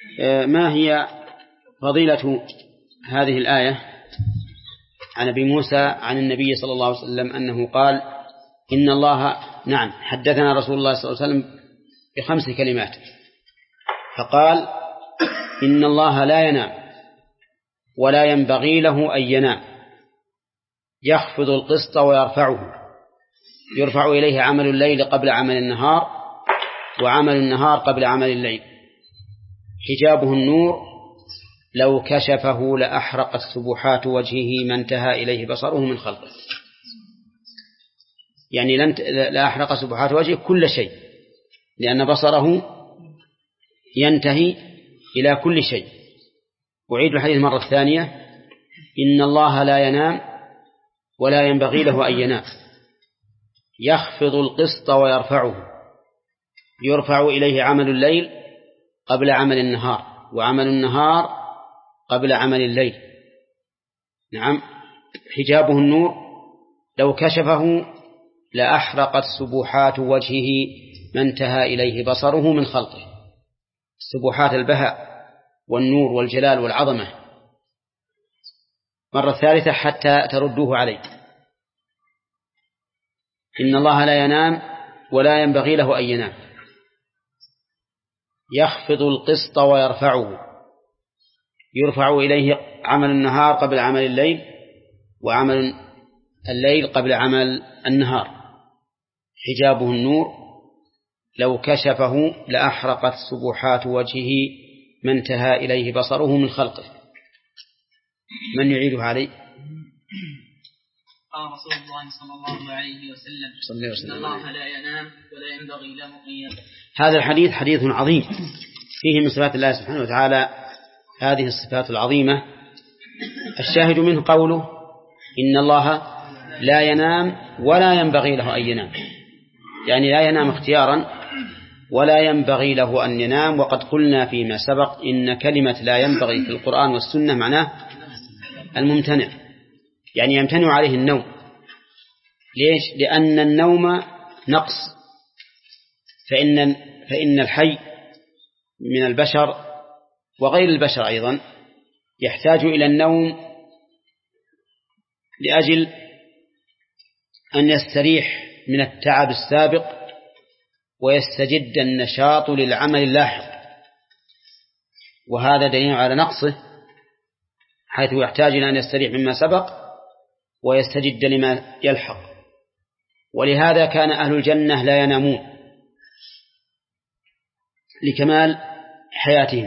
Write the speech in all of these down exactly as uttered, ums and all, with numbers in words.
ما هي فضيلة هذه الآية عن أبي موسى عن النبي صلى الله عليه وسلم أنه قال إن الله نعم حدثنا رسول الله صلى الله عليه وسلم بخمس كلمات، فقال إن الله لا ينام ولا ينبغي له أن ينام، يخفض القسط ويرفعه، يرفع إليه عمل الليل قبل عمل النهار وعمل النهار قبل عمل الليل، حجابه النور لو كشفه لأحرقت سبحات وجهه ما انتهى إليه بصره من خلقه. يعني لا أحرق سبحات وجهه كل شيء، لأن بصره ينتهي إلى كل شيء. أعيد الحديث مرة ثانية: إن الله لا ينام ولا ينبغي له أن ينام، يخفض القسط ويرفعه، يرفع إليه عمل الليل قبل عمل النهار وعمل النهار قبل عمل الليل. نعم، حجابه النور لو كشفه لأحرقت سبحات وجهه ما انتهى إليه بصره من خلقه. سبحات البهاء والنور والجلال والعظمة. مرة ثالثة حتى تردوه عليه: إن الله لا ينام ولا ينبغي له أن ينام، يخفض القسط ويرفعه، يرفع إليه عمل النهار قبل عمل الليل وعمل الليل قبل عمل النهار، حجابه النور لو كشفه لأحرقت سبحات وجهه ما انتهى إليه بصره من خلقه. من يعيده عليه؟ قال رسول الله صلى الله عليه وسلم: إن الله لا ينام ولا ينبغي له أن ينام. هذا الحديث حديث عظيم فيه من صفات الله سبحانه وتعالى هذه الصفات العظيمة. الشاهد منه قوله: إن الله لا ينام ولا ينبغي له أن ينام، يعني لا ينام اختيارا ولا ينبغي له أن ينام. وقد قلنا فيما سبق إن كلمة لا ينبغي في القرآن والسنة معناه الممتنع، يعني يمتنع عليه النوم. ليش؟ لأن النوم نقص، فإن, فإن الحي من البشر وغير البشر أيضا يحتاج إلى النوم لأجل أن يستريح من التعب السابق ويستجد النشاط للعمل اللاحق، وهذا دليل على نقصه، حيث يحتاج إلى أن يستريح مما سبق ويستجد لما يلحق. ولهذا كان أهل الجنة لا ينامون لكمال حياتهم.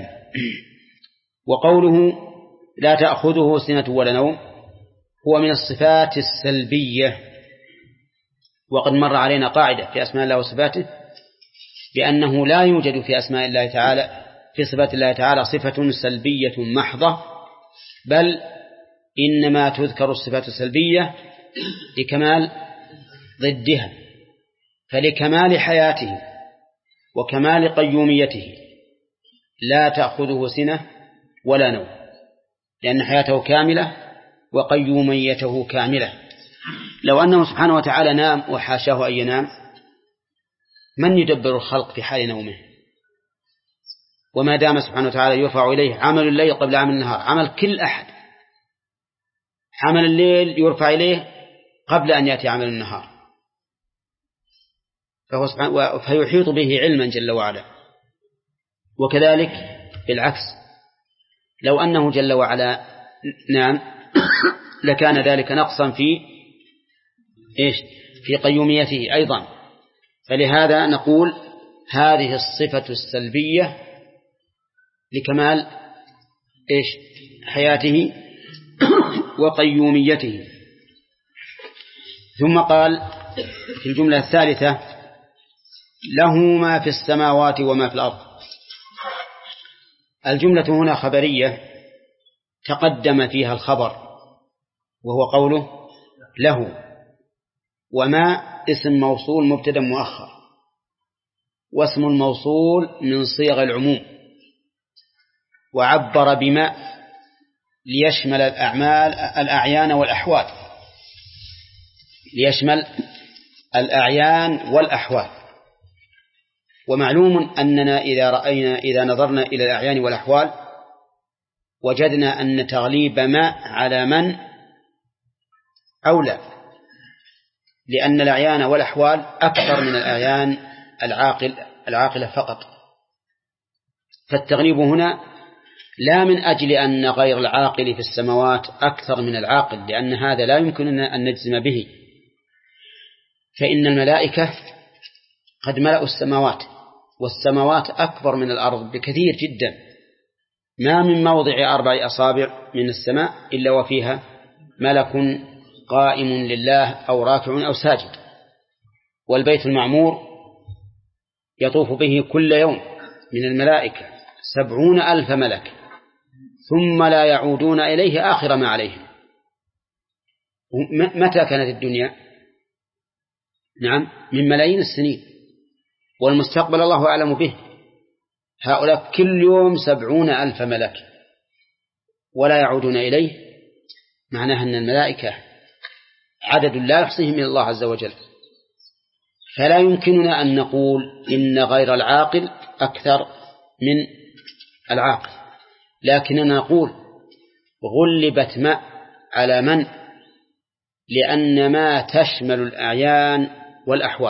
وقوله لا تأخذه سنة ولا نوم هو من الصفات السلبية. وقد مر علينا قاعدة في أسماء الله وصفاته بأنه لا يوجد في أسماء الله تعالى في صفات الله تعالى صفة سلبية محضة، بل إنما تذكر الصفات السلبية لكمال ضدها. فلكمال حياته وكمال قيوميته لا تأخذه سنة ولا نوم، لأن حياته كاملة وقيوميته كاملة. لو أنه سبحانه وتعالى نام وحاشاه أن ينام، من يدبر الخلق في حال نومه؟ وما دام سبحانه وتعالى يرفع إليه عمل الليل قبل عمل النهار، عمل كل أحد، عمل الليل يرفع إليه قبل أن يأتي عمل النهار، فهو سبحانه فيحيط به علما جل وعلا. وكذلك بالعكس، لو أنه جل وعلا نام لكان ذلك نقصا في إيش؟ في قيوميته أيضا. فلهذا نقول هذه الصفة السلبية لكمال إيش؟ حياته وقيوميته. ثم قال في الجملة الثالثة: له ما في السماوات وما في الأرض. الجملة هنا خبرية تقدم فيها الخبر وهو قوله له، وما اسم موصول مبتدأ مؤخر، واسم الموصول من صيغ العموم، وعبر بما ليشمل الأعمال الأعيان والأحوال، ليشمل الأعيان والأحوال. ومعلوم أننا إذا رأينا إذا نظرنا إلى الأعيان والأحوال وجدنا أن تغليب ما على من أولى، لأن الأعيان والأحوال أكثر من الأعيان العاقل العاقلة فقط. فالتغليب هنا لا من أجل أن غير العاقل في السماوات أكثر من العاقل، لأن هذا لا يمكننا أن نجزم به، فإن الملائكة قد ملأوا السماوات، والسماوات أكبر من الأرض بكثير جدا، ما من موضع أربع أصابع من السماء إلا وفيها ملك قائم لله أو راكع أو ساجد. والبيت المعمور يطوف به كل يوم من الملائكة سبعون ألف ملك ثم لا يعودون إليه آخر ما عليهم. متى كانت الدنيا؟ نعم من ملايين السنين، والمستقبل الله أعلم به. هؤلاء كل يوم سبعون ألف ملك ولا يعودون إليه، معناها أن الملائكة عدد لا يحصيه من الله عز وجل. فلا يمكننا أن نقول إن غير العاقل أكثر من العاقل، لكننا نقول غلبت ما على من، لأن ما تشمل الأعيان والأحوال.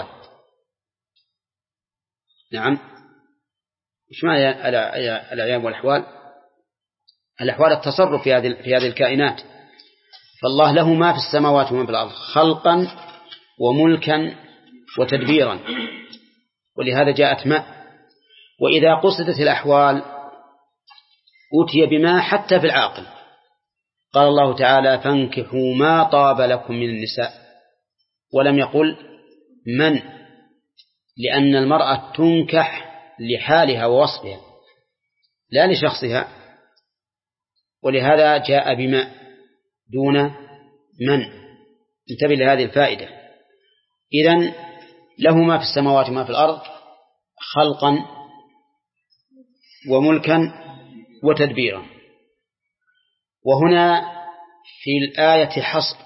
نعم، إيش معنى الأعيان والأحوال؟ الأحوال التصرف في هذه في هذه الكائنات، فالله له ما في السماوات وما في الأرض خلقا وملكا وتدبيرا، ولهذا جاءت ما. وإذا قصدت الأحوال أتي بما حتى في العاقل. قال الله تعالى فانكحوا ما طاب لكم من النساء، ولم يقل من، لأن المرأة تنكح لحالها ووصفها لا لشخصها، ولهذا جاء بما دون من. انتبه لهذه الفائدة. إذن له ما في السماوات وما في الأرض خلقا وملكا وتدبيرا. وهنا في الآية حصر،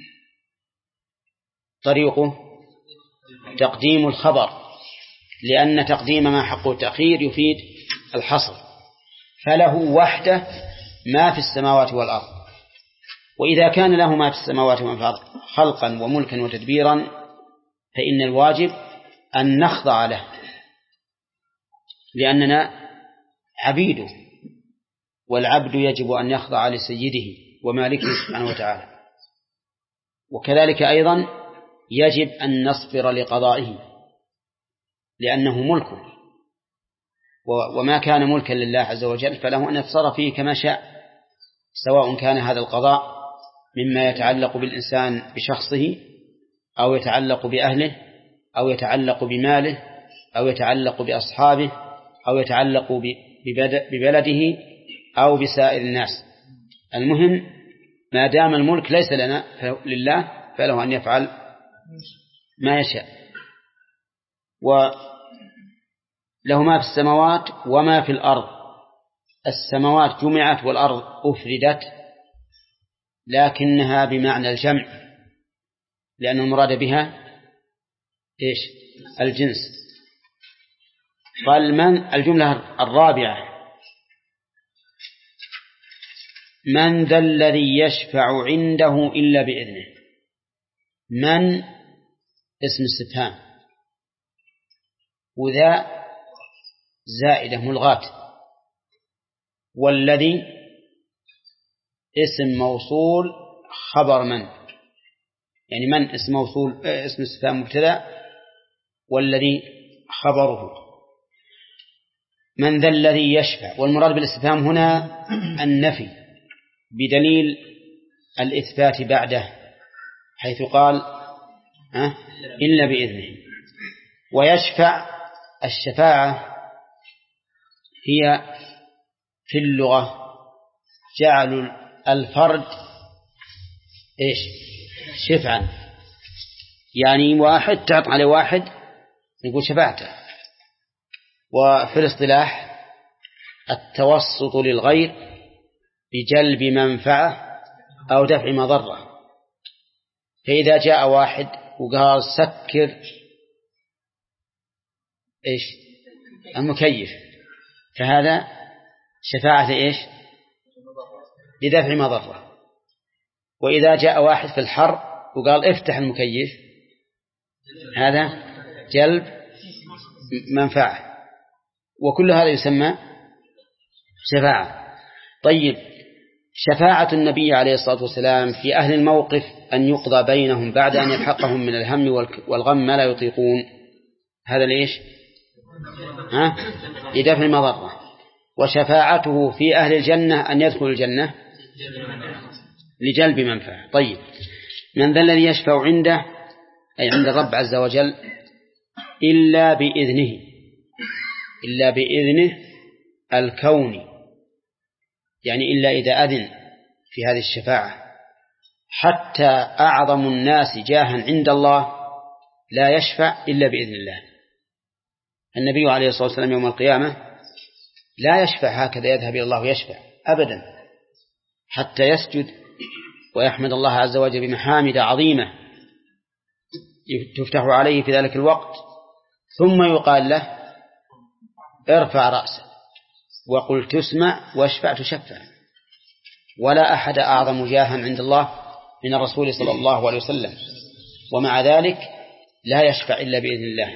طريقه تقديم الخبر، لأن تقديم ما حقه التأخير يفيد الحصر. فله وحده ما في السماوات والأرض، وإذا كان له ما في السماوات وما في الأرض خلقا وملكا وتدبيرا فإن الواجب أن نخضع له، لأننا عبيده، والعبد يجب أن يخضع لسيده ومالكه سبحانه وتعالى. وكذلك أيضا يجب أن نصبر لقضائه، لأنه ملكه، وما كان ملكا لله عز وجل فله أن يتصرف فيه كما شاء، سواء كان هذا القضاء مما يتعلق بالإنسان بشخصه أو يتعلق بأهله أو يتعلق بماله أو يتعلق بأصحابه أو يتعلق ببلده أو بسائر الناس. المهم ما دام الملك ليس لنا لله فله أن يفعل ما يشاء. وله ما في السماوات وما في الأرض. السماوات جمعت والأرض أفردت، لكنها بمعنى الجمع، لأن المراد بها إيش؟ الجنس. قال من الجملة الرابعة من ذا الذي يشفع عنده إلا بإذنه. من اسم استفهام، وذا زائدة ملغاة، والذي اسم موصول خبر من، يعني من اسم موصول اسم استفهام مبتدأ، والذي خبره. من ذا الذي يشفع، والمراد بالاستفهام هنا النفي بدليل الإثبات بعده، حيث قال أه إلا بإذنه. ويشفع الشفاعة هي في اللغة جعل الفرد إيش شفعا، يعني واحد تعط على واحد يقول شفاعته. وفي الاصطلاح التوسط للغير بجلب منفعة أو دفع مضرة. فإذا جاء واحد وقال سكر إيش المكيف، فهذا شفاعة إيش؟ لدفع مضرة. وإذا جاء واحد في الحر وقال افتح المكيف، هذا جلب منفعة، وكل هذا يسمى شفاعة. طيب، شفاعة النبي عليه الصلاة والسلام في أهل الموقف أن يقضى بينهم بعد أن يلحقهم من الهم والغم ما لا يطيقون، هذا ليش؟ ها؟ لدفع المضرة. وشفاعته في أهل الجنة أن يدخل الجنة لجلب منفعة. طيب، من ذا الذي يشفع عنده أي عند الرب عز وجل إلا بإذنه، إلا بإذنه الكوني، يعني إلا إذا أذن في هذه الشفاعة. حتى أعظم الناس جاها عند الله لا يشفع إلا بإذن الله. النبي عليه الصلاة والسلام يوم القيامة لا يشفع هكذا يذهب إلى الله ويشفع أبدا، حتى يسجد ويحمد الله عز وجل بمحامد عظيمة تفتح عليه في ذلك الوقت، ثم يقال له ارفع رأسك وقل تسمع واشفع تشفع. ولا أحد أعظم جاها عند الله من الرسول صلى الله عليه وسلم، ومع ذلك لا يشفع إلا بإذن الله.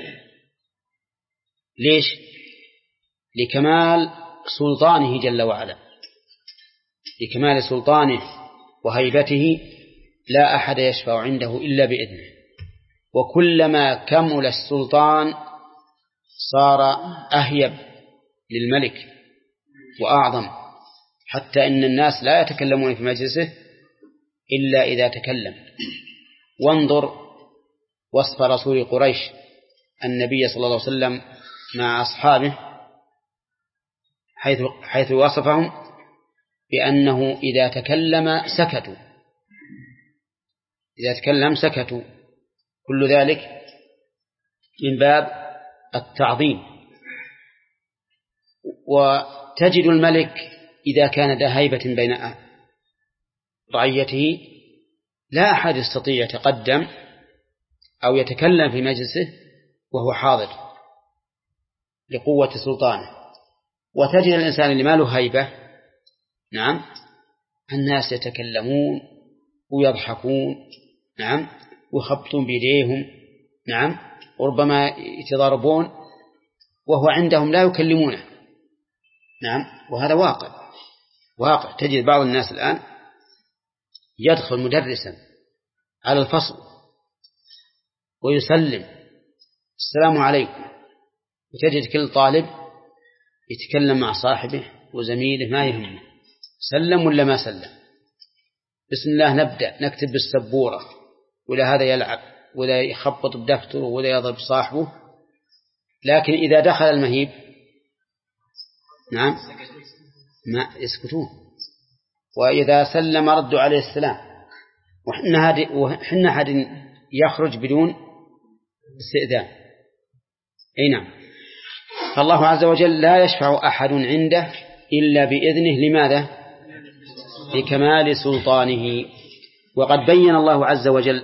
ليش؟ لكمال سلطانه جل وعلا، لكمال سلطانه وهيبته لا أحد يشفع عنده إلا بإذنه. وكلما كمل السلطان صار أهيب للملك وأعظم، حتى إن الناس لا يتكلمون في مجلسه إلا إذا تكلم. وانظر وصف رسول قريش النبي صلى الله عليه وسلم مع أصحابه، حيث, حيث وصفهم بأنه إذا تكلم سكتوا، إذا تكلم سكتوا، كل ذلك من باب التعظيم. وتجد الملك إذا كان ذا هيبة بين رعيته لا أحد يستطيع يتقدم أو يتكلم في مجلسه وهو حاضر لقوة سلطانه. وتجد الإنسان اللي ما له هيبة، نعم، الناس يتكلمون ويضحكون، نعم، ويخبطون بيديهم، نعم، وربما يتضاربون وهو عندهم لا يكلمونه، نعم. وهذا واقع واقع. تجد بعض الناس الآن يدخل مدرسا على الفصل ويسلم السلام عليكم، وتجد كل طالب يتكلم مع صاحبه وزميله ما يهمه سلم ولا ما سلم. بسم الله نبدأ نكتب بالسبورة، ولا هذا يلعب ولا يخبط بدفتره ولا يضرب صاحبه. لكن إذا دخل المهيب، نعم، ما يسكتون، وإذا سلم ردوا عليه السلام. وحنا حد يخرج بدون استئذان. أي نعم. فالله عز وجل لا يشفع أحد عنده إلا بإذنه. لماذا؟ لكمال سلطانه. وقد بين الله عز وجل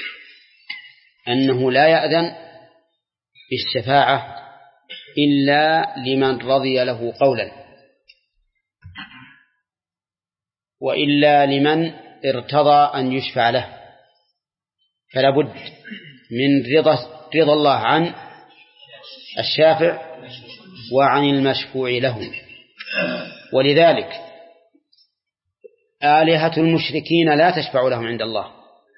أنه لا يأذن بالشفاعة إلا لمن رضي له قولا، وإلا لمن ارتضى أن يشفع له، فلا بد من رضا رضا الله عن الشافع وعن المشفوع له. ولذلك آلهة المشركين لا تشفع لهم عند الله،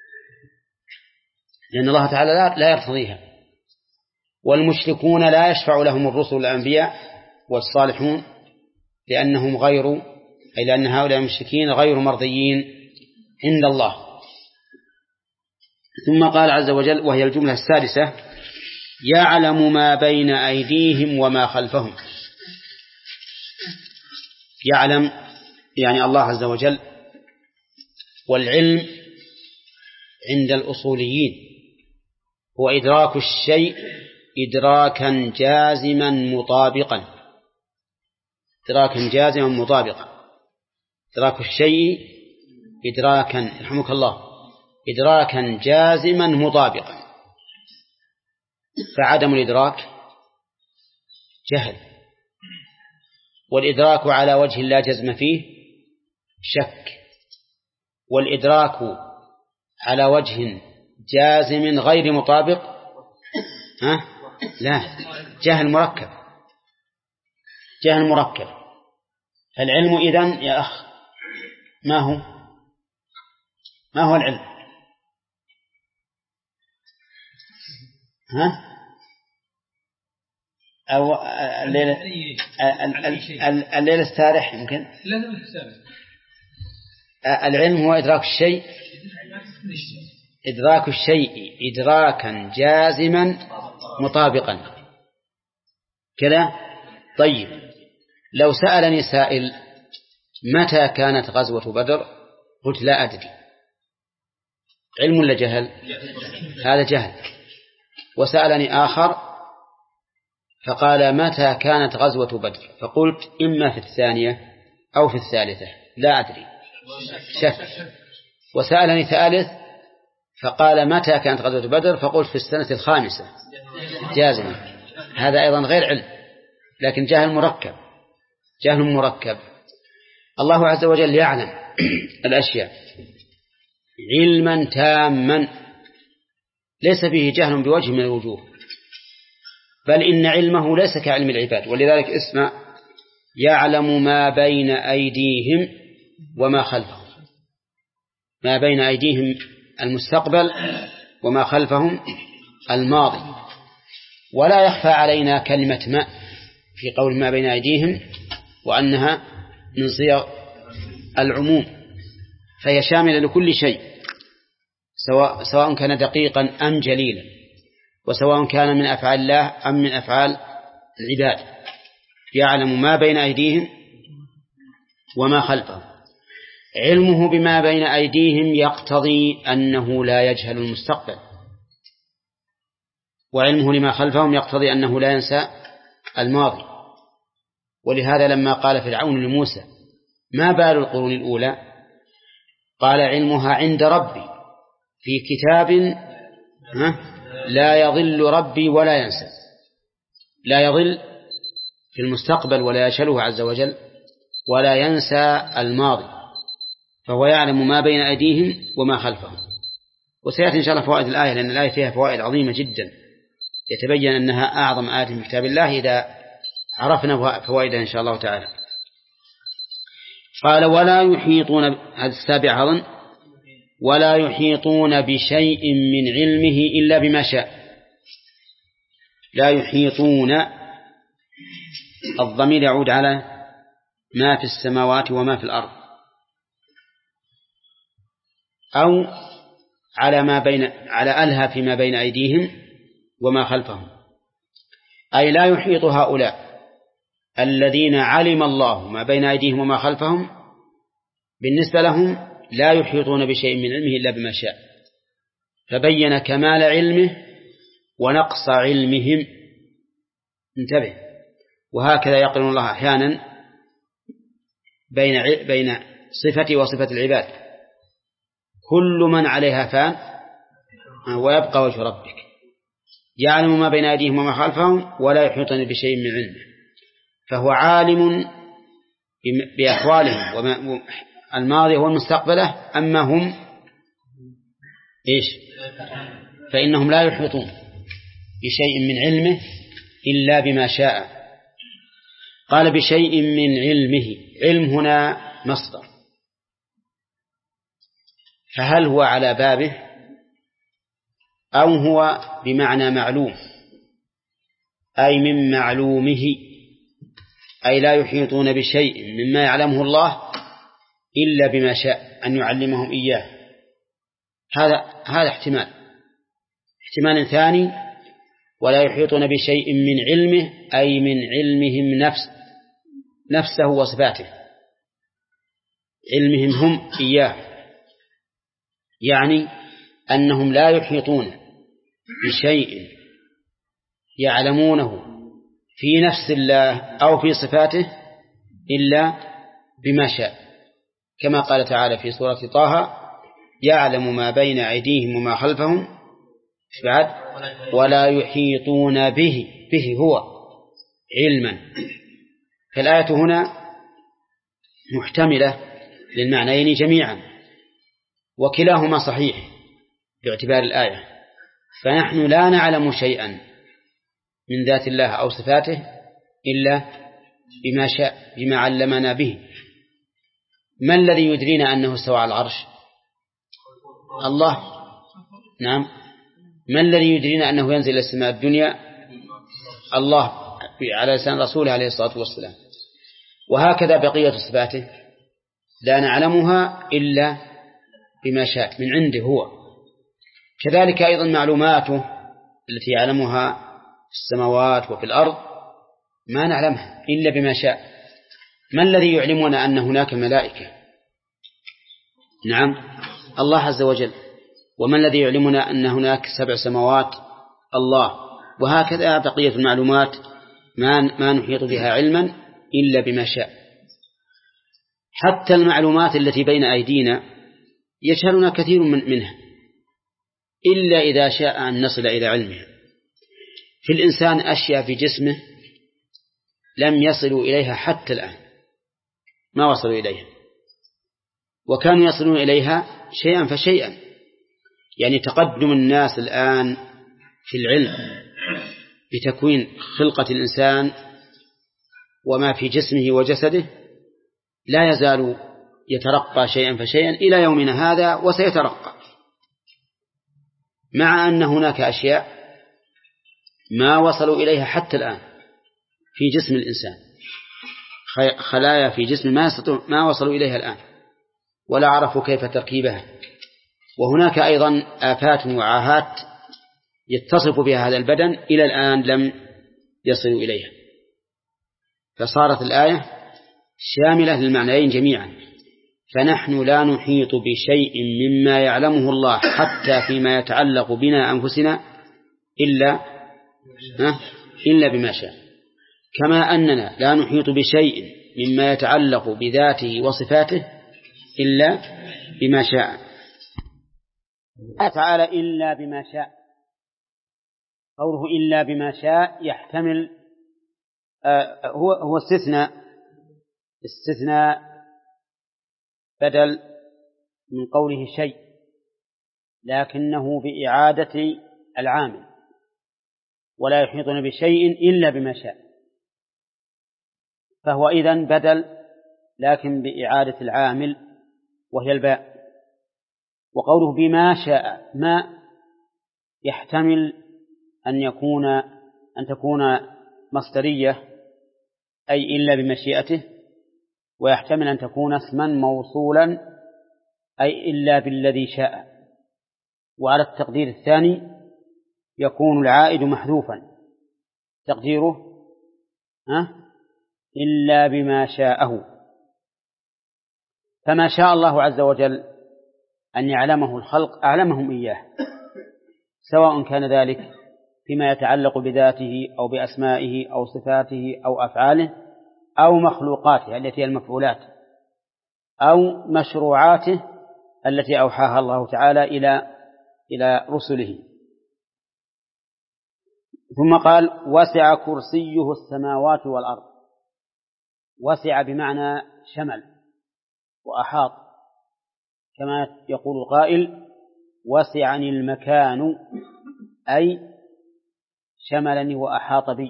لأن الله تعالى لا يرتضيها. والمشركون لا يشفع لهم الرسل والأنبياء والصالحون، لأنهم غير أي لأن هؤلاء المشركين غير مرضيين عند الله. ثم قال عز وجل، وهي الجملة السادسة: يعلم ما بين أيديهم وما خلفهم. يعلم يعني الله عز وجل. والعلم عند الأصوليين هو إدراك الشيء إدراكا جازما مطابقا، إدراكا جازما مطابقا. إدراك الشيء إدراكا، رحمك الله، إدراكا جازما مطابقا. فعدم الإدراك جهل، والإدراك على وجه لا جزم فيه شك، والإدراك على وجه جازم غير مطابق ها؟ لا، جهل مركب، جهل مركب. العلم إذن يا أخ ما هو ما هو العلم؟ ها؟ أو الليلة الليلة السارح يمكن. العلم هو إدراك الشيء، إدراك الشيء إدراكا جازما مطابقا كذا. طيب لو سألني سائل متى كانت غزوة بدر قلت لا أدري، علم ولا جهل؟ هذا جهل. وسألني آخر فقال متى كانت غزوة بدر فقلت إما في الثانية أو في الثالثة لا أدري، شك. وسألني ثالث فقال متى كانت غزوة بدر فقلت في السنة الخامسة جازما. هذا أيضا غير علم لكن جهل مركب، جهل مركب. الله عز وجل يعلم الأشياء علما تاما ليس فيه جهل بوجه من الوجوه، بل إن علمه ليس كعلم العباد. ولذلك اسمع يعلم ما بين أيديهم وما خلفهم، ما بين أيديهم المستقبل وما خلفهم الماضي. ولا يخفى علينا كلمة ما في قول ما بين أيديهم وأنها من صيغ العموم، فهي شاملة لكل شيء سواء, سواء كان دقيقا أم جليلا، وسواء كان من أفعال الله أم من أفعال العباد. يعلم ما بين أيديهم وما خلفهم. علمه بما بين أيديهم يقتضي أنه لا يجهل المستقبل، وعلمه لما خلفهم يقتضي أنه لا ينسى الماضي. ولهذا لما قال فرعون لموسى ما بال القرون الأولى قال علمها عند ربي في كتاب لا يضل ربي ولا ينسى. لا يضل في المستقبل ولا يشله عز وجل ولا ينسى الماضي، فهو يعلم ما بين أيديهم وما خلفهم. وسيأتي إن شاء الله فوائد الآية لأن الآية فيها فوائد عظيمة جدا، يتبين أنها أعظم آية من كتاب الله إذا عرفنا فوائدها إن شاء الله تعالى. قال ولا يحيطون، هذا السابع أظن، ولا يحيطون بشيء من علمه إلا بما شاء. لا يحيطون الضمير يعود على ما في السماوات وما في الأرض، أو على ما بين على ألها فيما بين أيديهم وما خلفهم. أي لا يحيط هؤلاء الذين علم الله ما بين أيديهم وما خلفهم بالنسبة لهم لا يحيطون بشيء من علمه إلا بما شاء، فبين كمال علمه ونقص علمهم. انتبه، وهكذا يقرن الله أحيانا بين بين صفته وصفة العباد. كل من عليها فان ويبقى وجه ربك، يعلم ما بين أيديهم وما خلفهم ولا يحيطون بشيء من علمه، فهو عالم بأحوالهم وما الماضي والمستقبله. أما هم إيش؟ فإنهم لا يحيطون بشيء من علمه إلا بما شاء. قال بشيء من علمه، علم هنا مصدر، فهل هو على بابه أو هو بمعنى معلوم، أي من معلومه، أي لا يحيطون بشيء مما يعلمه الله إلا بما شاء أن يعلمهم إياه. هذا هذا احتمال. احتمال ثاني ولا يحيطون بشيء من علمه أي من علمهم نفس نفسه وصفاته، علمهم هم إياه، يعني أنهم لا يحيطون بشيء يعلمونه في نفس الله أو في صفاته إلا بما شاء، كما قال تعالى في سورة طه يعلم ما بين أيديهم وما خلفهم بعد ولا يحيطون به، به هو علما. فالآية هنا محتملة للمعنيين جميعا، وكلاهما صحيح باعتبار الآية. فنحن لا نعلم شيئا من ذات الله أو صفاته إلا بما شاء، بما علمنا به. ما الذي يدرينا أنه استوى على العرش؟ الله. نعم. ما الذي يدرينا أنه ينزل إلى السماء الدنيا؟ الله على لسان رسوله عليه الصلاة والسلام. وهكذا بقية صفاته لا نعلمها إلا بما شاء من عنده هو. كذلك أيضا معلوماته التي يعلمها في السماوات وفي الأرض ما نعلمها إلا بما شاء. ما الذي يعلمنا أن هناك ملائكة؟ نعم، الله عز وجل. وما الذي يعلمنا أن هناك سبع سماوات؟ الله. وهكذا بقية المعلومات ما ما نحيط بها علما إلا بما شاء. حتى المعلومات التي بين أيدينا يجهلنا كثير من منها إلا إذا شاء أن نصل إلى علمها. في الإنسان أشياء في جسمه لم يصلوا إليها حتى الآن، ما وصلوا إليها، وكانوا يصلون إليها شيئا فشيئا. يعني تقدم الناس الآن في العلم بتكوين خلقة الإنسان وما في جسمه وجسده لا يزال يترقى شيئا فشيئا إلى يومنا هذا، وسيترقى، مع أن هناك أشياء ما وصلوا إليها حتى الآن في جسم الإنسان، خلايا في جسم ما, ما وصلوا إليها الآن ولا عرفوا كيف تركيبها. وهناك أيضا آفات وعاهات يتصف بها هذا البدن إلى الآن لم يصلوا إليها. فصارت الآية شاملة للمعنيين جميعا. فنحن لا نحيط بشيء مما يعلمه الله حتى فيما يتعلق بنا أنفسنا إلا إلا بما شاء، كما أننا لا نحيط بشيء مما يتعلق بذاته وصفاته إلا بما شاء. تعالى إلا بما شاء، قوله إلا بما شاء يحتمل آه هو هو استثناء استثناء بدل من قوله شيء، لكنه بإعادة العامل، ولا يحيطون بشيء إلا بما شاء، فهو إذن بدل لكن بإعادة العامل وهي الباء. وقوله بما شاء ما يحتمل أن يكون أن تكون مصدرية أي إلا بمشيئته، ويحتمل أن تكون اسما موصولا أي إلا بالذي شاء. وعلى التقدير الثاني يكون العائد محذوفا تقديره ها إلا بما شاءه. فما شاء الله عز وجل أن يعلمه الخلق أعلمهم إياه، سواء كان ذلك فيما يتعلق بذاته أو بأسمائه أو صفاته أو أفعاله أو مخلوقاته التي هي المفعولات أو مشروعاته التي أوحاها الله تعالى إلى إلى رسله. ثم قال وسع كرسيه السماوات والأرض. وسع بمعنى شمل وأحاط، كما يقول القائل وسعني المكان أي شملني وأحاط بي.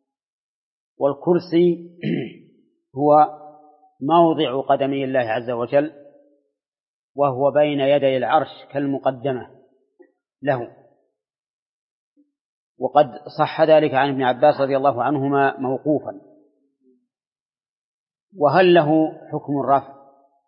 والكرسي هو موضع قدمي الله عز وجل، وهو بين يدي العرش كالمقدمة له. وقد صح ذلك عن ابن عباس رضي الله عنهما موقوفا. وهل له حكم الرفع؟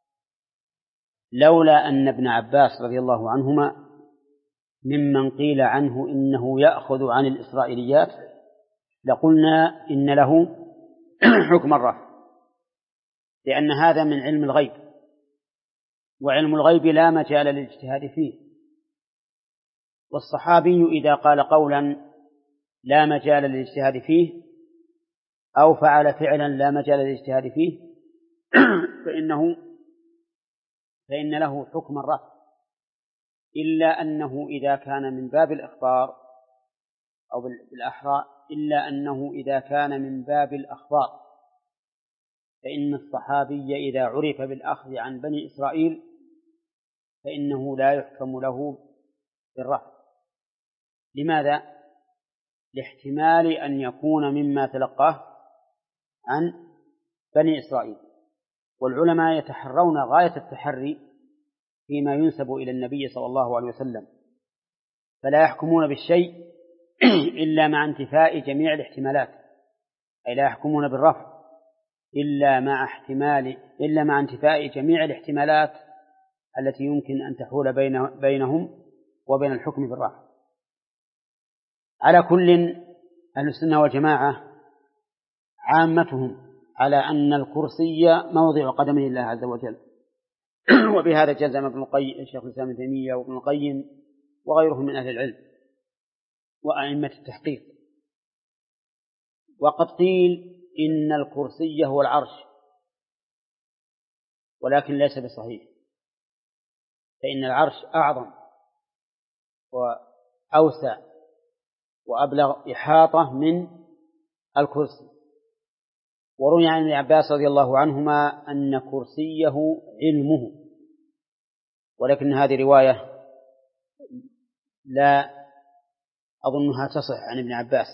لولا أن ابن عباس رضي الله عنهما ممن قيل عنه إنه يأخذ عن الإسرائيليات لقلنا إن له حكم الرفع، لأن هذا من علم الغيب، وعلم الغيب لا مجال للاجتهاد فيه. والصحابي إذا قال قولا لا مجال للاجتهاد فيه أو فعل فعلا لا مجال للاجتهاد فيه فإنه فإن له حكم الرفع، إلا أنه إذا كان من باب الإخبار أو بالأحرى إلا أنه إذا كان من باب الأخبار، فإن الصحابي إذا عرف بالأخذ عن بني إسرائيل فإنه لا يحكم له بالرفع. لماذا؟ لاحتمال أن يكون مما تلقاه عن بني إسرائيل، والعلماء يتحرون غاية التحري فيما ينسب إلى النبي صلى الله عليه وسلم، فلا يحكمون بالشيء إلا مع انتفاء جميع الاحتمالات، أي لا يحكمون بالرفع إلا مع احتمال إلا مع انتفاء جميع الاحتمالات التي يمكن أن تحول بين بينهم وبين الحكم بالرفع. على كل، أهل السنة والجماعة عامتهم على أن الكرسي موضع قدمي الله عز وجل، وبهذا جزم ابن القيم الشيخ الإسلام ابن تيمية وابن القيم وغيرهم من أهل العلم وأئمة التحقيق. وقد قيل إن الكرسي هو العرش، ولكن ليس بصحيح، فإن العرش أعظم وأوسع وأبلغ إحاطة من الكرسي. وروي عن ابن عباس رضي الله عنهما أن كرسيه علمه، ولكن هذه رواية لا أظنها تصح عن ابن عباس،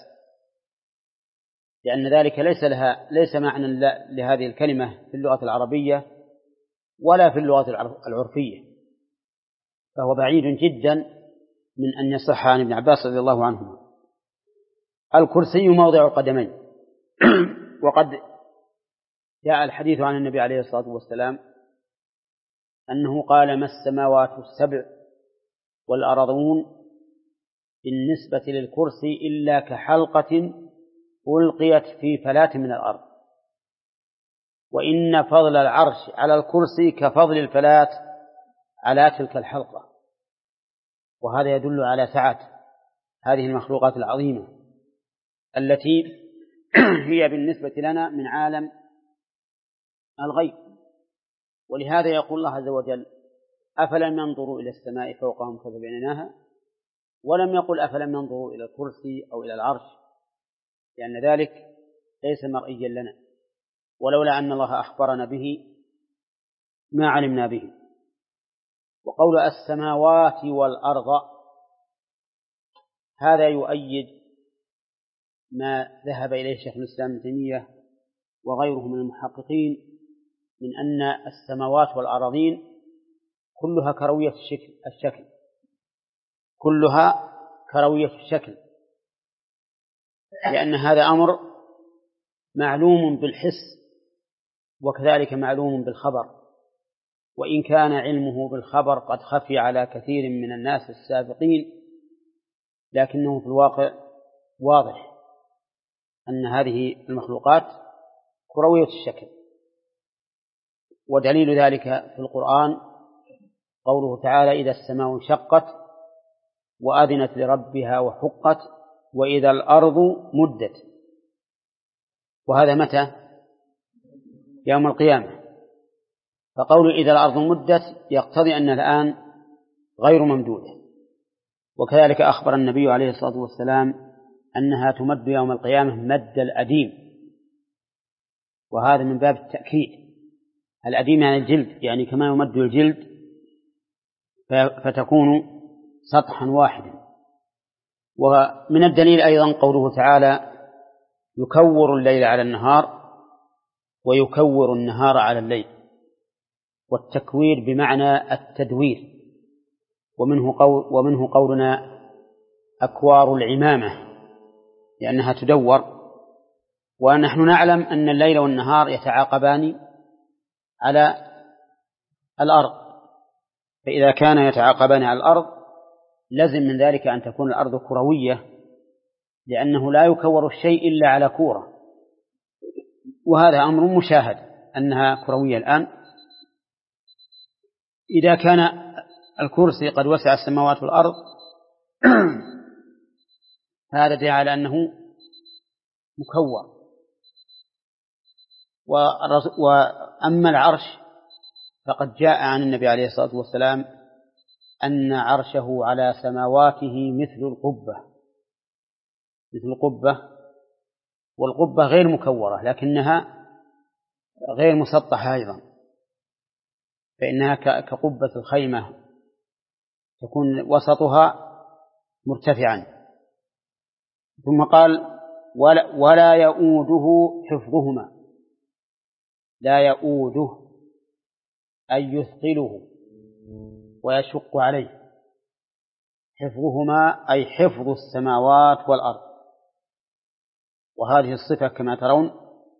لأن ذلك ليس لها ليس معنى لهذه الكلمة في اللغة العربية ولا في اللغة العرفية، فهو بعيد جدا من أن يصح عن ابن عباس رضي الله عنهما. الكرسي موضع القدمين. وقد جاء الحديث عن النبي عليه الصلاة والسلام أنه قال: ما السماوات السبع والأرضون بالنسبة للكرسي إلا كحلقة ألقيت في فلاة من الأرض، وإن فضل العرش على الكرسي كفضل الفلاة على تلك الحلقة. وهذا يدل على سعة هذه المخلوقات العظيمة التي هي بالنسبة لنا من عالم الغيب. ولهذا يقول الله عز وجل: أفلم ينظروا إلى السماء فوقهم كيف بنيناها، ولم يقل أفلم ينظروا إلى الكرسي أو إلى العرش، لأن ذلك ليس مرئيا لنا، ولولا أن الله أخبرنا به ما علمنا به. وقول السماوات والأرض هذا يؤيد ما ذهب إليه شيخ الإسلام ابن تيمية وغيره من المحققين من أن السماوات والأراضين كلها كروية الشكل, الشكل كلها كروية الشكل لأن هذا أمر معلوم بالحس وكذلك معلوم بالخبر، وإن كان علمه بالخبر قد خفي على كثير من الناس السابقين، لكنه في الواقع واضح أن هذه المخلوقات كروية الشكل. ودليل ذلك في القرآن قوله تعالى: إذا السماء انشقت وأذنت لربها وحقت وإذا الأرض مدت. وهذا متى؟ يوم القيامة. فقول إذا الأرض مدت يقتضي أن الآن غير ممدودة. وكذلك أخبر النبي عليه الصلاة والسلام أنها تمد يوم القيامة مد الأديم، وهذا من باب التأكيد. الأديم يعني الجلد، يعني كما يمد الجلد فتكون سطحا واحدا. ومن الدليل أيضا قوله تعالى: يكور الليل على النهار ويكور النهار على الليل. والتكوير بمعنى التدوير، ومنه, قول ومنه قولنا أكوار العمامة لأنها تدور. ونحن نعلم أن الليل والنهار يتعاقبان على الأرض، فإذا كان يتعاقبان على الأرض لازم من ذلك أن تكون الأرض كروية، لأنه لا يكور الشيء إلا على كورة، وهذا أمر مشاهد أنها كروية الآن. إذا كان الكرسي قد وسع السماوات والأرض هذا دليل على أنه مكور. وأما العرش فقد جاء عن النبي عليه الصلاة والسلام أن عرشه على سماواته مثل القبة مثل القبة والقبة غير مكورة لكنها غير مسطحة أيضا، فإنها كقبة الخيمة تكون وسطها مرتفعا. ثم قال ولا, ولا يؤوده حفظهما، لا يؤوده أي يثقله ويشق عليه، حفظهما أي حفظ السماوات والأرض. وهذه الصفة كما ترون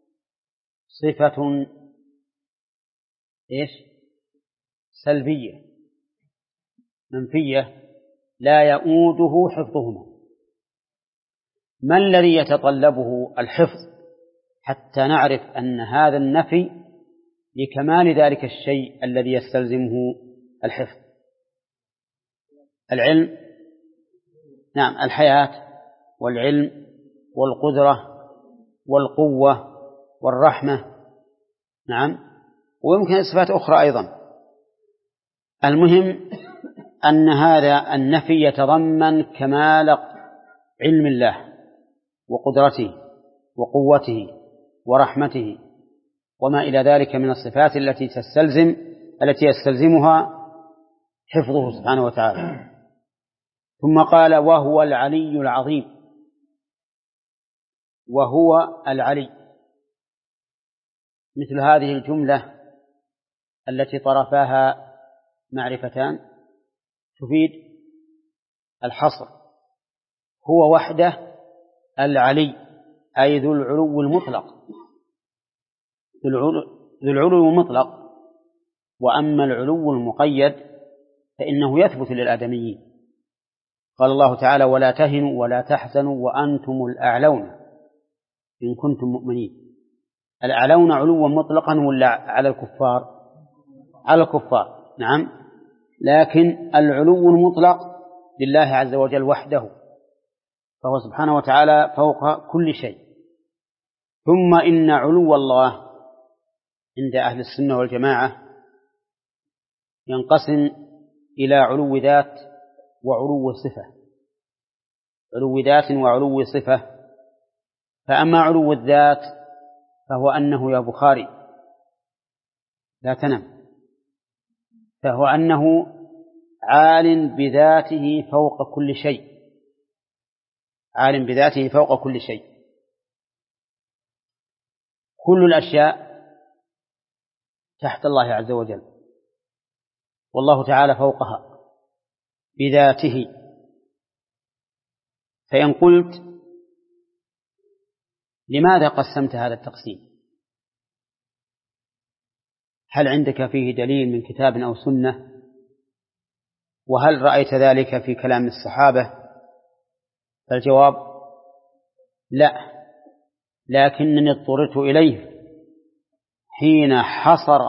صفة إيش؟ سلبية منفية، لا يؤوده حفظهما. ما الذي يتطلبه الحفظ حتى نعرف أن هذا النفي لكمال ذلك الشيء الذي يستلزمه الحفظ؟ العلم، نعم، الحياة والعلم والقدرة والقوة والرحمة، نعم، ويمكن صفات أخرى أيضا. المهم أن هذا النفي يتضمن كمال علم الله وقدرته وقوته ورحمته وما إلى ذلك من الصفات التي تستلزم التي يستلزمها حفظه سبحانه وتعالى. ثم قال وهو العلي العظيم. وهو العلي، مثل هذه الجملة التي طرفاها معرفتان تفيد الحصر. هو وحده العلي أي ذو العلو المطلق، ذو العلو المطلق. وأما العلو المقيد فإنه يثبت للآدميين. قال الله تعالى ولا تهنوا ولا تحزنوا وأنتم الأعلون إن كنتم مؤمنين. الأعلون علوا مطلقا ولا على الكفار؟ على الكفار، نعم، لكن العلو المطلق لله عز وجل وحده، فهو سبحانه وتعالى فوق كل شيء. ثم إن علو الله عند أهل السنة والجماعة ينقسم إلى علو ذات وعلو صفة، علو ذات وعلو صفة. فأما علو الذات فهو أنه يا بخاري لا تنم، فهو أنه عال بذاته فوق كل شيء، عال بذاته فوق كل شيء. كل الأشياء تحت الله عز وجل والله تعالى فوقها بذاته. فإن قلت لماذا قسمت هذا التقسيم؟ هل عندك فيه دليل من كتاب أو سنة؟ وهل رأيت ذلك في كلام الصحابة؟ فالجواب لا، لكنني اضطررت إليه حين حصر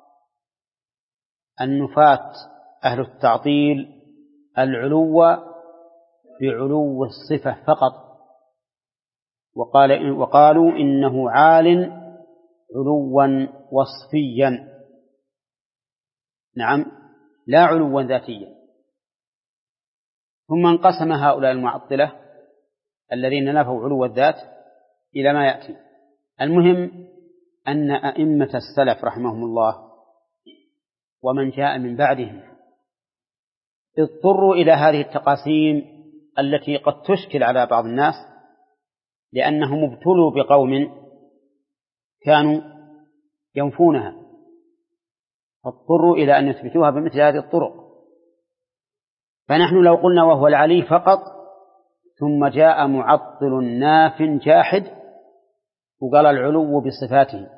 النفاة أهل التعطيل العلو بعلو الصفة فقط، وقال وقالوا إنه عال علوا وصفيا، نعم، لا علوا ذاتيا. ثم انقسم هؤلاء المعطلة الذين نفوا علو الذات إلى ما يأتي. المهم أن أئمة السلف رحمهم الله ومن جاء من بعدهم اضطروا إلى هذه التقاسيم التي قد تشكل على بعض الناس، لأنهم ابتلوا بقوم كانوا ينفونها، فاضطروا إلى أن يثبتوها بمثل هذه الطرق. فنحن لو قلنا وهو العلي فقط ثم جاء معطل ناف جاحد وقال العلو بصفاته،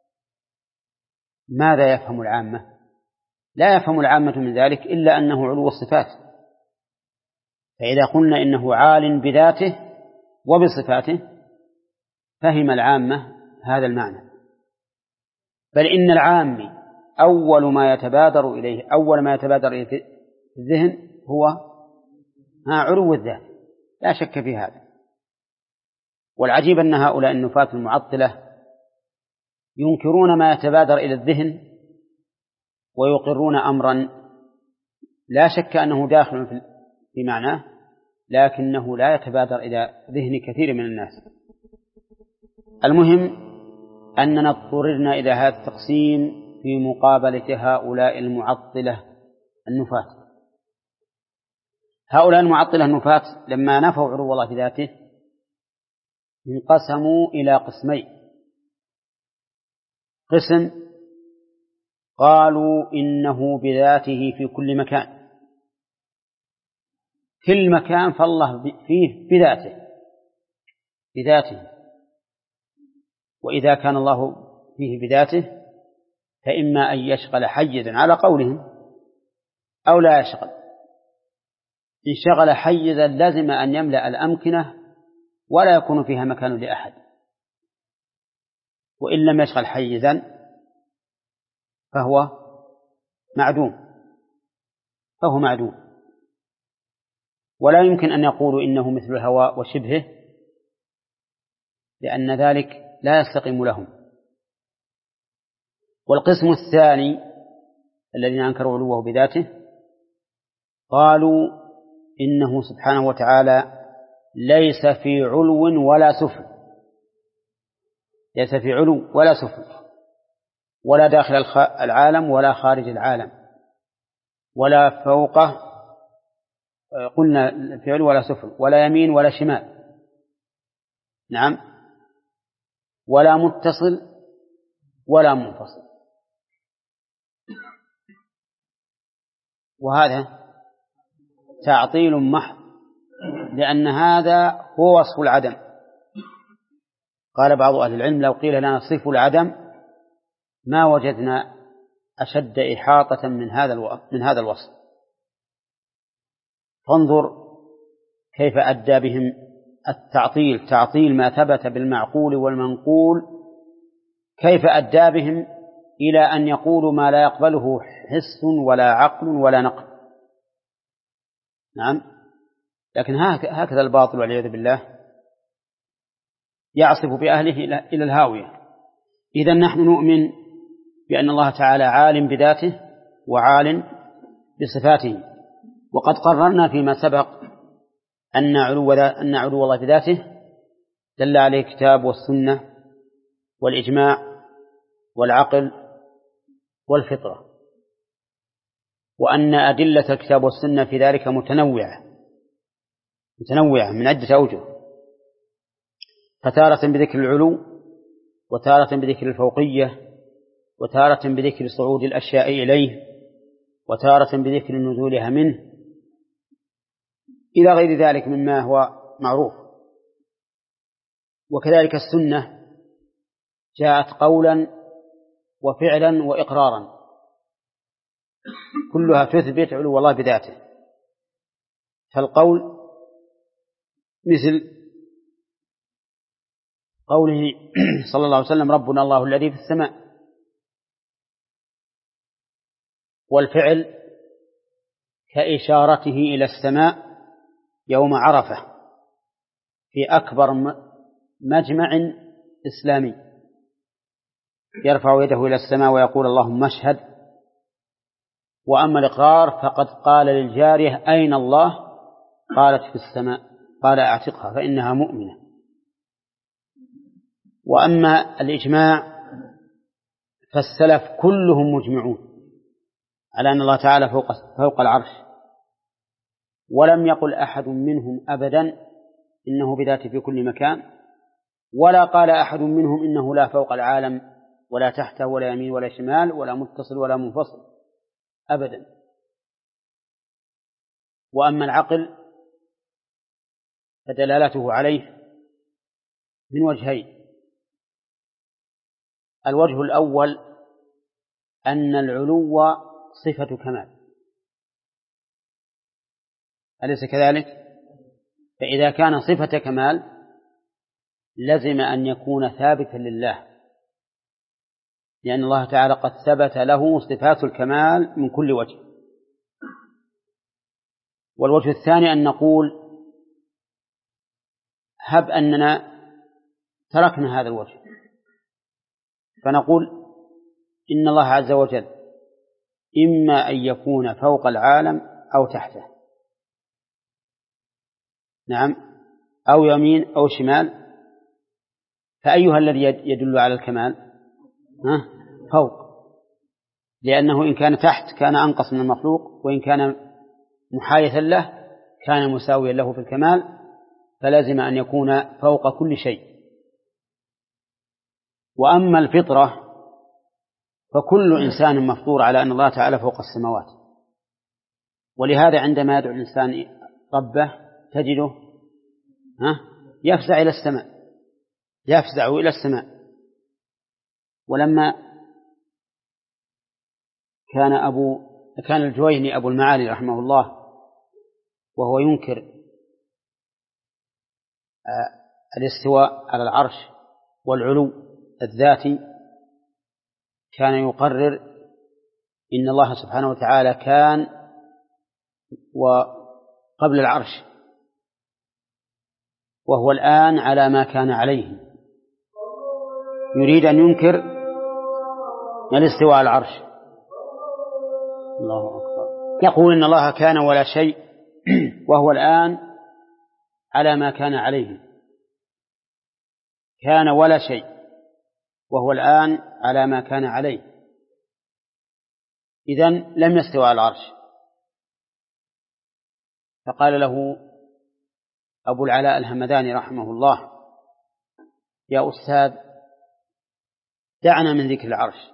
ماذا يفهم العامة؟ لا يفهم العامة من ذلك إلا أنه علو الصفات. فإذا قلنا إنه عال بذاته وبصفاته فهم العامة هذا المعنى. بل إن العام أول ما يتبادر إليه أول ما يتبادر إليه الذهن هو علو الذات، لا شك في هذا. والعجيب أن هؤلاء النفاة المعطلة ينكرون ما يتبادر إلى الذهن ويقرون أمرا لا شك أنه داخل في معناه، لكنه لا يتبادر إلى ذهن كثير من الناس. المهم أننا اضطررنا إلى هذا التقسيم في مقابلة هؤلاء المعطلة النفاة. هؤلاء المعطلة النفاة لما نفوا علو الله بذاته انقسموا إلى قسمين. قسم قالوا إنه بذاته في كل مكان، كل مكان فالله فيه بذاته بذاته وإذا كان الله فيه بذاته فإما أن يشغل حيزا على قولهم أو لا يشغل. إن شغل حيزا لازم أن يملأ الأمكنة ولا يكون فيها مكان لأحد، وإن لم يشغل حيزا فهو معدوم فهو معدوم ولا يمكن أن يقولوا إنه مثل الهواء وشبهه، لأن ذلك لا يستقيم لهم. والقسم الثاني الذين أنكروا علوه بذاته قالوا إنه سبحانه وتعالى ليس في علو ولا سفل، ليس في علو ولا سفل، ولا داخل العالم ولا خارج العالم، ولا فوقه، قلنا في علو ولا سفل، ولا يمين ولا شمال، نعم، ولا متصل ولا منفصل. وهذا تعطيل محض، لأن هذا هو وصف العدم. قال بعض أهل العلم لو قيل لنا صف العدم ما وجدنا أشد إحاطة من هذا من هذا الوصف. فانظر كيف أدى بهم التعطيل، تعطيل ما ثبت بالمعقول والمنقول، كيف أدى بهم إلى أن يقولوا ما لا يقبله حس ولا عقل ولا نقل. نعم، لكن هكذا الباطل والعياذ بالله يعصف بأهله إلى الهاوية. إذن نحن نؤمن بأن الله تعالى عالم بذاته وعالم بصفاته، وقد قررنا فيما سبق أن علو أن علو الله بذاته دل عليه الكتاب والسنة والإجماع والعقل والفطرة، وأن أدلة الكتاب والسنة في ذلك متنوعة متنوعة من عدة أوجه، فتارة بذكر العلو، وتارة بذكر الفوقية، وتارة بذكر صعود الأشياء إليه، وتارة بذكر نزولها منه، إلى غير ذلك مما هو معروف. وكذلك السنة جاءت قولا وفعلا وإقرارا، كلها تثبت علو الله بذاته. فالقول مثل قوله صلى الله عليه وسلم ربنا الله الذي في السماء، والفعل كإشارته إلى السماء يوم عرفة في أكبر مجمع إسلامي، يرفع يده إلى السماء ويقول اللهم اشهد. وأما الإقرار فقد قال للجارية أين الله؟ قالت في السماء، قال أعتقها فإنها مؤمنة. وأما الإجماع فالسلف كلهم مجمعون على أن الله تعالى فوق, فوق العرش، ولم يقل أحد منهم أبدا إنه بذاته في كل مكان، ولا قال أحد منهم إنه لا فوق العالم ولا تحته ولا يمين ولا شمال ولا متصل ولا منفصل أبدا. وأما العقل فدلالته عليه من وجهين: الوجه الأول أن العلو صفة كمال، أليس كذلك؟ فإذا كان صفة كمال لزم أن يكون ثابتا لله، لأن الله تعالى قد ثبت له صفات الكمال من كل وجه. والوجه الثاني أن نقول هب أننا تركنا هذا الوجه، فنقول إن الله عز وجل إما أن يكون فوق العالم أو تحته، نعم، أو يمين أو شمال، فأيها الذي يدل على الكمال؟ ها؟ فوق، لأنه إن كان تحت كان أنقص من المخلوق، وإن كان محايثا له كان مساويا له في الكمال، فلازم أن يكون فوق كل شيء. وأما الفطرة فكل إنسان مفطور على أن الله تعالى فوق السماوات، ولهذا عندما يدعو الإنسان ربه تجده ها يفزع إلى السماء، يفزع إلى السماء. ولما كان أبو كان الجويني أبو المعالي رحمه الله وهو ينكر الاستواء على العرش والعلو الذاتي، كان يقرر إن الله سبحانه وتعالى كان وقبل العرش، وهو الآن على ما كان عليه. يريد أن ينكر الاستواء على العرش. الله أكبر. يقول إن الله كان ولا شيء وهو الآن على ما كان عليه، كان ولا شيء وهو الآن على ما كان عليه، إذن لم يستوى على العرش. فقال له أبو العلاء الهمداني رحمه الله: يا أستاذ دعنا من ذكر العرش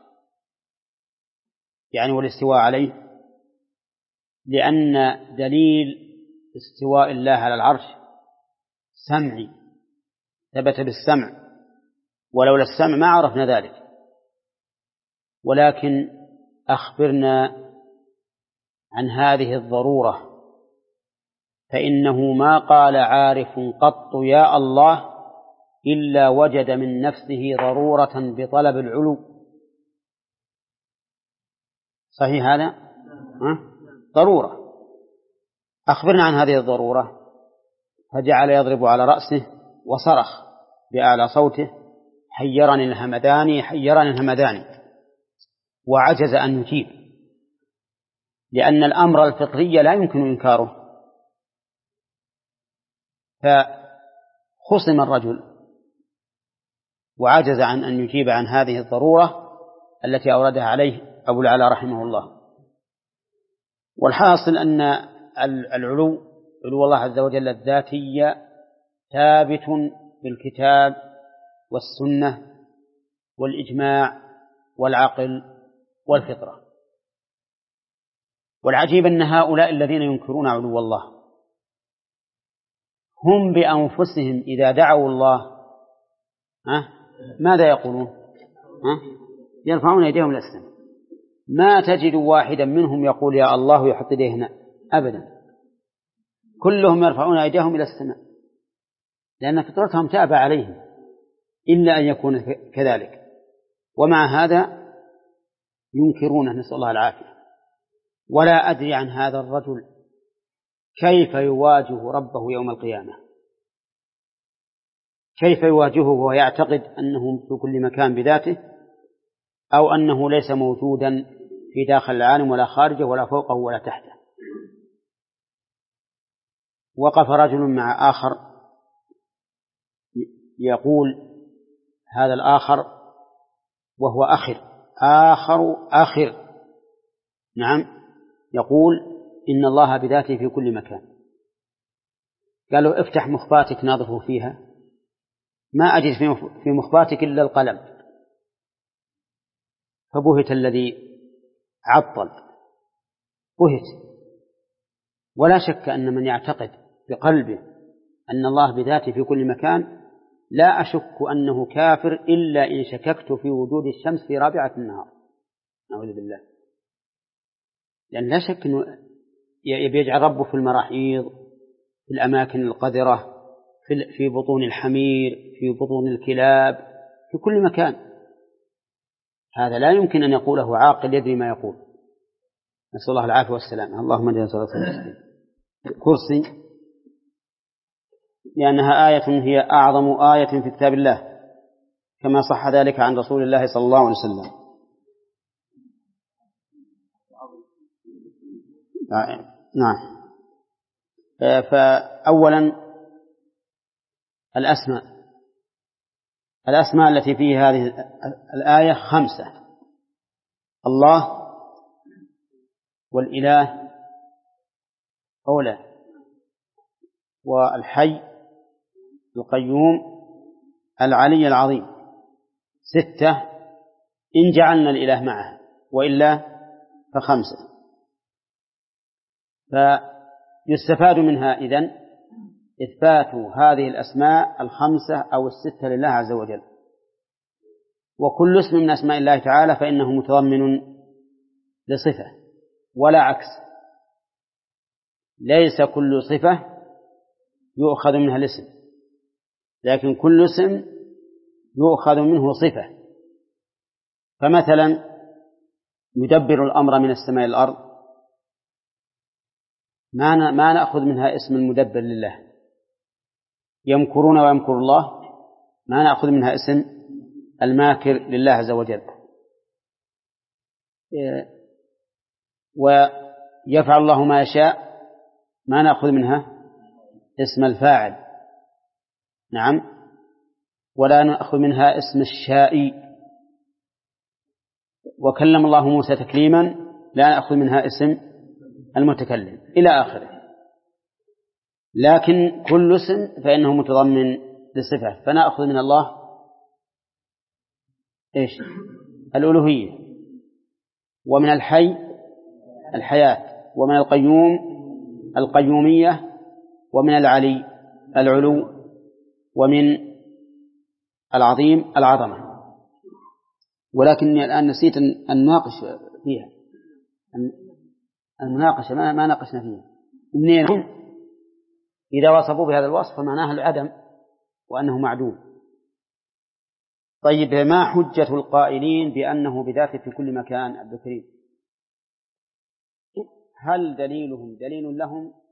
يعني والاستواء عليه، لأن دليل استواء الله على العرش سمعي، ثبت بالسمع، ولولا السمع ما عرفنا ذلك. ولكن أخبرنا عن هذه الضرورة، فإنه ما قال عارف قط يا الله إلا وجد من نفسه ضرورة بطلب العلو. صحيح هذا؟ أه؟ ضرورة. أخبرنا عن هذه الضرورة. فجعل يضرب على رأسه وصرخ بأعلى صوته: حيرني الهمداني، حيرني الهمداني، وعجز أن يجيب، لأن الأمر الفطري لا يمكن إنكاره. فخصم الرجل وعجز عن أن يجيب عن هذه الضرورة التي أوردها عليه أبو العلاء رحمه الله. والحاصل أن العلو علو الله عز وجل الذاتي ثابت بالكتاب والسنة والإجماع والعقل والفطرة. والعجيب أن هؤلاء الذين ينكرون علو الله هم بأنفسهم إذا دعوا الله ها ماذا يقولون؟ ها يرفعون يديهم إلى السماء. ما تجد واحدا منهم يقول يا الله يحط يديه هنا أبدا، كلهم يرفعون يديهم إلى السماء، لأن فطرتهم تأبى عليهم إلا أن يكون كذلك. ومع هذا ينكرونه، نسأل الله العافية. ولا أدري عن هذا الرجل كيف يواجه ربه يوم القيامة، كيف يواجهه وهو يعتقد أنه في كل مكان بذاته، أو أنه ليس موجودا في داخل العالم ولا خارجه ولا فوقه ولا تحته. وقف رجل مع آخر يقول هذا الآخر وهو آخر آخر آخر نعم يقول إن الله بذاته في كل مكان. قالوا افتح مخباتك ناظره فيها، ما أجد في مخباتك إلا القلم. فبهت الذي عطل، بهت. ولا شك أن من يعتقد بقلبه أن الله بذاته في كل مكان لا أشك أنه كافر إلا إن شككت في وجود الشمس في رابعة النهار، نعوذ بالله. لأن لا شك أنه يجعل ربه في المراحيض، في الأماكن القذرة، في بطون الحمير، في بطون الكلاب، في كل مكان. هذا لا يمكن أن يقوله عاقل يدري ما يقول. نسأل الله العافية والسلام. اللهم اجعلنا صلاة المسلمين. الكرسي لأنها آية هي أعظم آية في كتاب الله، كما صح ذلك عن رسول الله صلى الله عليه وسلم. نعم. فأولا الأسماء الأسماء التي في هذه الآية خمسة: الله، والإله أولى، والحي القيوم العلي العظيم. ستة إن جعلنا الإله معه، وإلا فخمسة. فيستفاد منها إذن إثبات هذه الأسماء الخمسة أو الستة لله عز وجل. وكل اسم من أسماء الله تعالى فإنه متضمن لصفة ولا عكس، ليس كل صفة يؤخذ منها الاسم، لكن كل اسم يؤخذ منه صفة. فمثلا يدبر الأمر من السماء إلى الأرض، ما ما نأخذ منها اسم المدبر لله. يمكرون ويمكر الله، ما نأخذ منها اسم الماكر لله عز وجل. ويفعل الله ما يشاء، ما نأخذ منها اسم الفاعل. نعم. ولا نأخذ منها اسم الشائي. وكلم الله موسى تكليما، لا نأخذ منها اسم المتكلم، إلى آخره. لكن كل اسم فإنه متضمن لصفة، فنأخذ من الله إيش؟ الألوهية، ومن الحي الحياة، ومن القيوم القيومية، ومن العلي العلو، ومن العظيم العظمة. ولكني الآن نسيت أن نناقش فيها، المناقشة ما ما ناقشنا فيها. منين إذا وصفوا بهذا الوصف فمعناه العدم وأنه معدوم. طيب، ما حجة القائلين بأنه بذاته في كل مكان؟ عبد الكريم، هل دليلهم دليل لهم